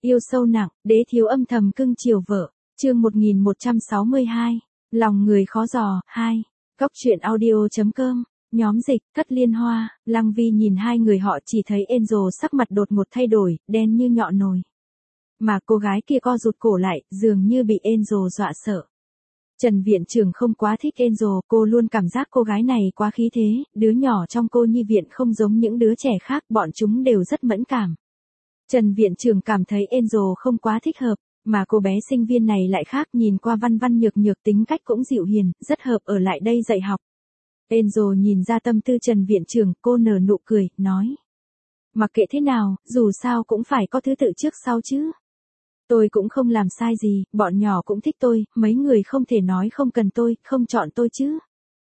Yêu sâu nặng, đế thiếu âm thầm cưng chiều vợ. Chương 1162. Lòng người khó dò, 2. Góc truyện audio.com. Nhóm dịch, Thất Liên Hoa. Lăng Vi nhìn hai người họ chỉ thấy Angel sắc mặt đột ngột thay đổi, đen như nhọ nồi. Mà cô gái kia co rụt cổ lại, dường như bị Angel dọa sợ. Trần viện trưởng không quá thích Angel, cô luôn cảm giác cô gái này quá khí thế, đứa nhỏ trong cô nhi viện không giống những đứa trẻ khác, bọn chúng đều rất mẫn cảm. Trần viện trưởng cảm thấy Angel không quá thích hợp, mà cô bé sinh viên này lại khác, nhìn qua văn văn nhược nhược, tính cách cũng dịu hiền, rất hợp ở lại đây dạy học. Angel nhìn ra tâm tư Trần viện trưởng, cô nở nụ cười, nói. Mặc kệ thế nào, dù sao cũng phải có thứ tự trước sau chứ. Tôi cũng không làm sai gì, bọn nhỏ cũng thích tôi, mấy người không thể nói không cần tôi, không chọn tôi chứ.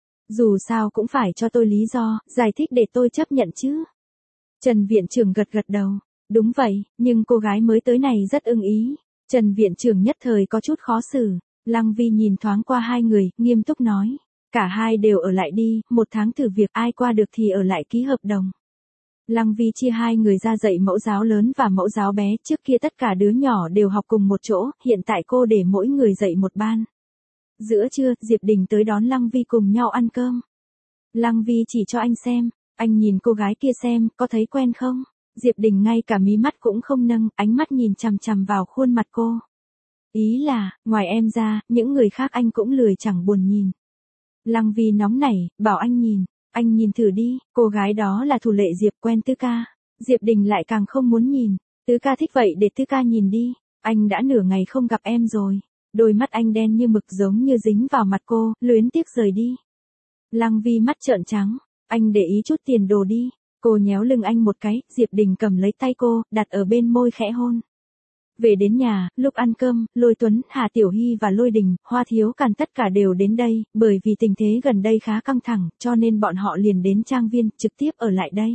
Dù sao cũng phải cho tôi lý do, giải thích để tôi chấp nhận chứ. Trần viện trưởng gật gật đầu. Đúng vậy, nhưng cô gái mới tới này rất ưng ý. Trần viện trưởng nhất thời có chút khó xử. Lăng Vi nhìn thoáng qua hai người, nghiêm túc nói. Cả hai đều ở lại đi, 1 tháng thử việc, ai qua được thì ở lại ký hợp đồng. Lăng Vi chia hai người ra dạy mẫu giáo lớn và mẫu giáo bé, trước kia tất cả đứa nhỏ đều học cùng một chỗ, hiện tại cô để mỗi người dạy một ban. Giữa trưa, Diệp Đình tới đón Lăng Vi cùng nhau ăn cơm. Lăng Vi chỉ cho anh xem, anh nhìn cô gái kia xem, có thấy quen không? Diệp Đình ngay cả mí mắt cũng không nâng, ánh mắt nhìn chằm chằm vào khuôn mặt cô. Ý là, ngoài em ra, những người khác anh cũng lười chẳng buồn nhìn. Lăng Vi nóng nảy, bảo anh nhìn thử đi, cô gái đó là Thủ Lệ Diệp, quen Tứ Ca. Diệp Đình lại càng không muốn nhìn, Tứ Ca thích vậy để Tứ Ca nhìn đi, anh đã nửa ngày không gặp em rồi. Đôi mắt anh đen như mực giống như dính vào mặt cô, luyến tiếc rời đi. Lăng Vi mắt trợn trắng, anh để ý chút tiền đồ đi. Cô nhéo lưng anh một cái, Diệp Đình cầm lấy tay cô, đặt ở bên môi khẽ hôn. Về đến nhà, lúc ăn cơm, Lôi Tuấn, Hà Tiểu Hy và Lôi Đình, Hoa Thiếu Càn tất cả đều đến đây, bởi vì tình thế gần đây khá căng thẳng, cho nên bọn họ liền đến trang viên, trực tiếp ở lại đây.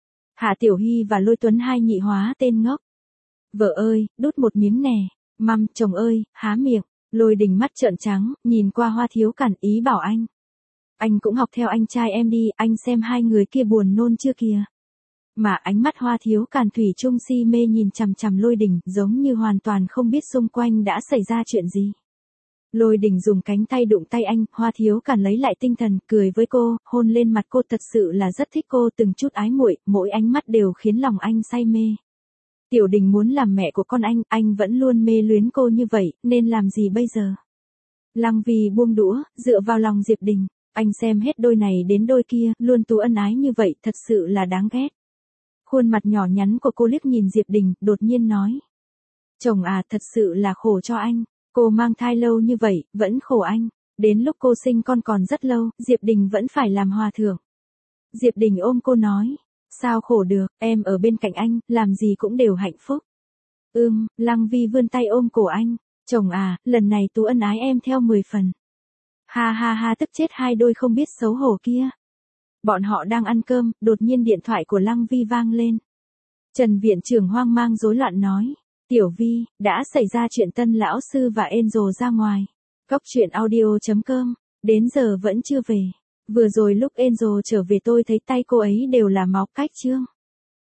Hà Tiểu Hy và Lôi Tuấn hai nhị hóa tên ngốc. Vợ ơi, đút một miếng nè, măm, chồng ơi, há miệng. Lôi Đình mắt trợn trắng, nhìn qua Hoa Thiếu Càn, ý bảo anh. Anh cũng học theo anh trai em đi, anh xem hai người kia buồn nôn chưa kìa. Mà ánh mắt Hoa Thiếu Càn thủy chung si mê nhìn chằm chằm Lôi Đình, giống như hoàn toàn không biết xung quanh đã xảy ra chuyện gì. Lôi Đình dùng cánh tay đụng tay anh, Hoa Thiếu Càn lấy lại tinh thần, cười với cô, hôn lên mặt cô, thật sự là rất thích cô, từng chút ái muội, mỗi ánh mắt đều khiến lòng anh say mê. Tiểu Đình muốn làm mẹ của con anh vẫn luôn mê luyến cô như vậy, nên làm gì bây giờ? Lăng Vi buông đũa, dựa vào lòng Diệp Đình. Anh xem hết đôi này đến đôi kia, luôn tú ân ái như vậy, thật sự là đáng ghét. Khuôn mặt nhỏ nhắn của cô liếc nhìn Diệp Đình, đột nhiên nói. Chồng à, thật sự là khổ cho anh, cô mang thai lâu như vậy, vẫn khổ anh. Đến lúc cô sinh con còn rất lâu, Diệp Đình vẫn phải làm hòa thượng. Diệp Đình ôm cô nói. Sao khổ được, em ở bên cạnh anh, làm gì cũng đều hạnh phúc. Lăng Vi vươn tay ôm cổ anh. Chồng à, lần này tú ân ái em theo 10 phần. Ha ha ha, tức chết hai đôi không biết xấu hổ kia. Bọn họ đang ăn cơm, đột nhiên điện thoại của Lăng Vi vang lên. Trần viện trưởng hoang mang rối loạn nói. Tiểu Vi, đã xảy ra chuyện Tân lão sư và Angel ra ngoài. Góc truyện audio.com, đến giờ vẫn chưa về. Vừa rồi lúc Angel trở về tôi thấy tay cô ấy đều là máu, cách chương.